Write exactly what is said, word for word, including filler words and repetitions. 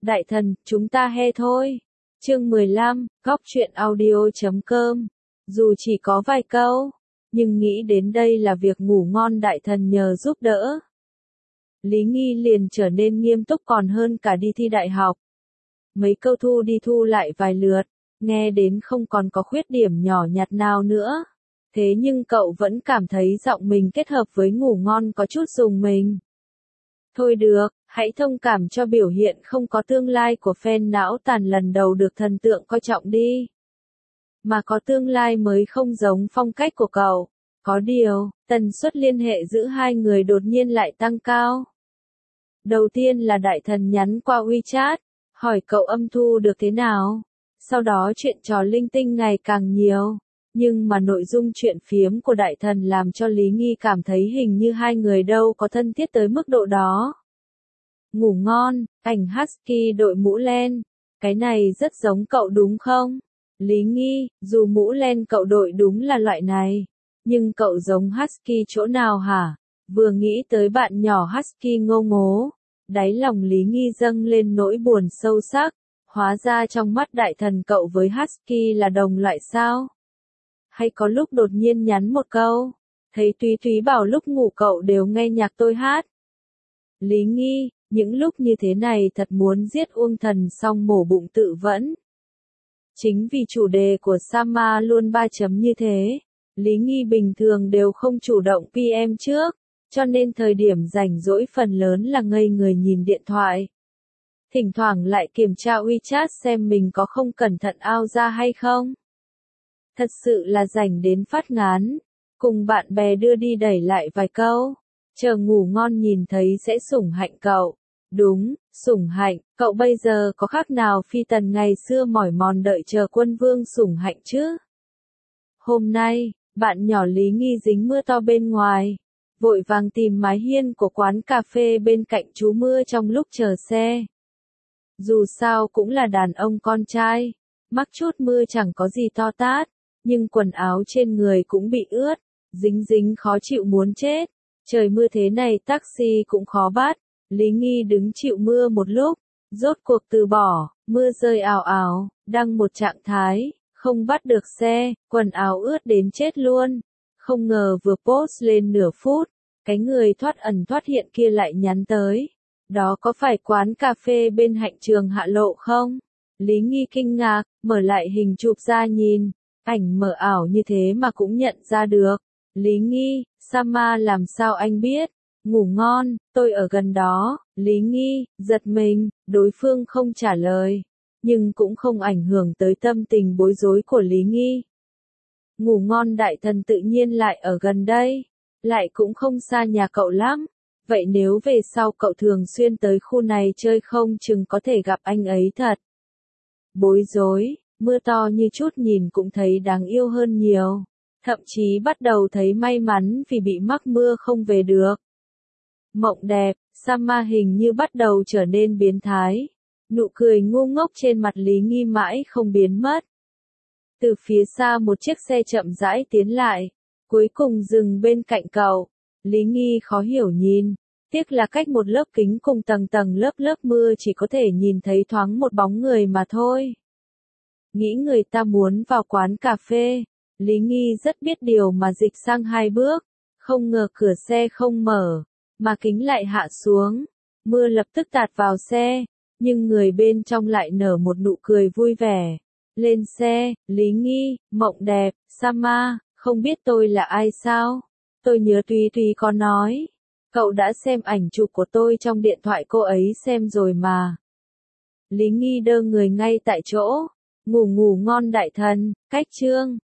Đại thần, chúng ta he thôi. Chương mười lăm, góc truyện audio chấm com. Dù chỉ có vài câu, nhưng nghĩ đến đây là việc ngủ ngon đại thần nhờ giúp đỡ. Lý Nghi liền trở nên nghiêm túc còn hơn cả đi thi đại học. Mấy câu thu đi thu lại vài lượt, nghe đến không còn có khuyết điểm nhỏ nhặt nào nữa. Thế nhưng cậu vẫn cảm thấy giọng mình kết hợp với ngủ ngon có chút rùng mình. Thôi được, hãy thông cảm cho biểu hiện không có tương lai của fan não tàn lần đầu được thần tượng coi trọng đi. Mà có tương lai mới không giống phong cách của cậu. Có điều, tần suất liên hệ giữa hai người đột nhiên lại tăng cao. Đầu tiên là đại thần nhắn qua WeChat, hỏi cậu âm thu được thế nào. Sau đó chuyện trò linh tinh ngày càng nhiều. Nhưng mà nội dung chuyện phiếm của đại thần làm cho Lý Nghi cảm thấy hình như hai người đâu có thân thiết tới mức độ đó. Ngủ ngon, ảnh husky đội mũ len. Cái này rất giống cậu đúng không? Lý Nghi, dù mũ len cậu đội đúng là loại này. Nhưng cậu giống husky chỗ nào hả? Vừa nghĩ tới bạn nhỏ husky ngô ngố. Đáy lòng Lý Nghi dâng lên nỗi buồn sâu sắc. Hóa ra trong mắt đại thần cậu với husky là đồng loại sao? Hay có lúc đột nhiên nhắn một câu, thấy Túy Túy bảo lúc ngủ cậu đều nghe nhạc tôi hát. Lý Nghi, những lúc như thế này thật muốn giết Uông Thần xong mổ bụng tự vẫn. Chính vì chủ đề của Sama luôn ba chấm như thế, Lý Nghi bình thường đều không chủ động pê em trước, cho nên thời điểm rảnh rỗi phần lớn là ngây người nhìn điện thoại. Thỉnh thoảng lại kiểm tra WeChat xem mình có không cẩn thận out ra hay không. Thật sự là rảnh đến phát ngán, cùng bạn bè đưa đi đẩy lại vài câu, chờ ngủ ngon nhìn thấy sẽ sủng hạnh cậu. Đúng, sủng hạnh, cậu bây giờ có khác nào Phi Tần ngày xưa mỏi mòn đợi chờ quân vương sủng hạnh chứ? Hôm nay, bạn nhỏ Lý Nghi dính mưa to bên ngoài, vội vàng tìm mái hiên của quán cà phê bên cạnh trú mưa trong lúc chờ xe. Dù sao cũng là đàn ông con trai, mắc chút mưa chẳng có gì to tát. Nhưng quần áo trên người cũng bị ướt, dính dính khó chịu muốn chết. Trời mưa thế này taxi cũng khó bắt. Lý Nghi đứng chịu mưa một lúc, rốt cuộc từ bỏ, mưa rơi ào ào, đang một trạng thái, không bắt được xe, quần áo ướt đến chết luôn. Không ngờ vừa post lên nửa phút, cái người thoát ẩn thoát hiện kia lại nhắn tới. Đó có phải quán cà phê bên Hạnh Trường Hạ Lộ không? Lý Nghi kinh ngạc, mở lại hình chụp ra nhìn. Ảnh mờ ảo như thế mà cũng nhận ra được. Lý Nghi, Sama làm sao anh biết? Ngủ ngon, tôi ở gần đó. Lý Nghi, giật mình, đối phương không trả lời. Nhưng cũng không ảnh hưởng tới tâm tình bối rối của Lý Nghi. Ngủ ngon đại thần tự nhiên lại ở gần đây. Lại cũng không xa nhà cậu lắm. Vậy nếu về sau cậu thường xuyên tới khu này chơi không chừng có thể gặp anh ấy thật. Bối rối. Mưa to như chút nhìn cũng thấy đáng yêu hơn nhiều. Thậm chí bắt đầu thấy may mắn vì bị mắc mưa không về được. Mộng đẹp, Sama hình như bắt đầu trở nên biến thái. Nụ cười ngu ngốc trên mặt Lý Nghi mãi không biến mất. Từ phía xa một chiếc xe chậm rãi tiến lại. Cuối cùng dừng bên cạnh cậu. Lý Nghi khó hiểu nhìn. Tiếc là cách một lớp kính cùng tầng tầng lớp lớp mưa chỉ có thể nhìn thấy thoáng một bóng người mà thôi. Nghĩ người ta muốn vào quán cà phê, Lý Nghi rất biết điều mà dịch sang hai bước, không ngờ cửa xe không mở, mà kính lại hạ xuống, mưa lập tức tạt vào xe, nhưng người bên trong lại nở một nụ cười vui vẻ. Lên xe, Lý Nghi, mộng đẹp, Sama, không biết tôi là ai sao? Tôi nhớ Túy Túy có nói, cậu đã xem ảnh chụp của tôi trong điện thoại cô ấy xem rồi mà. Lý Nghi đơ người ngay tại chỗ. Ngủ ngủ ngon đại thần, cách chương.